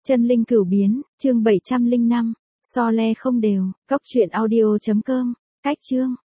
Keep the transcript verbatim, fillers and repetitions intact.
Chân linh cửu biến, chương bảy trăm linh năm, so le không đều, cốc truyện audio chấm com, cách chương.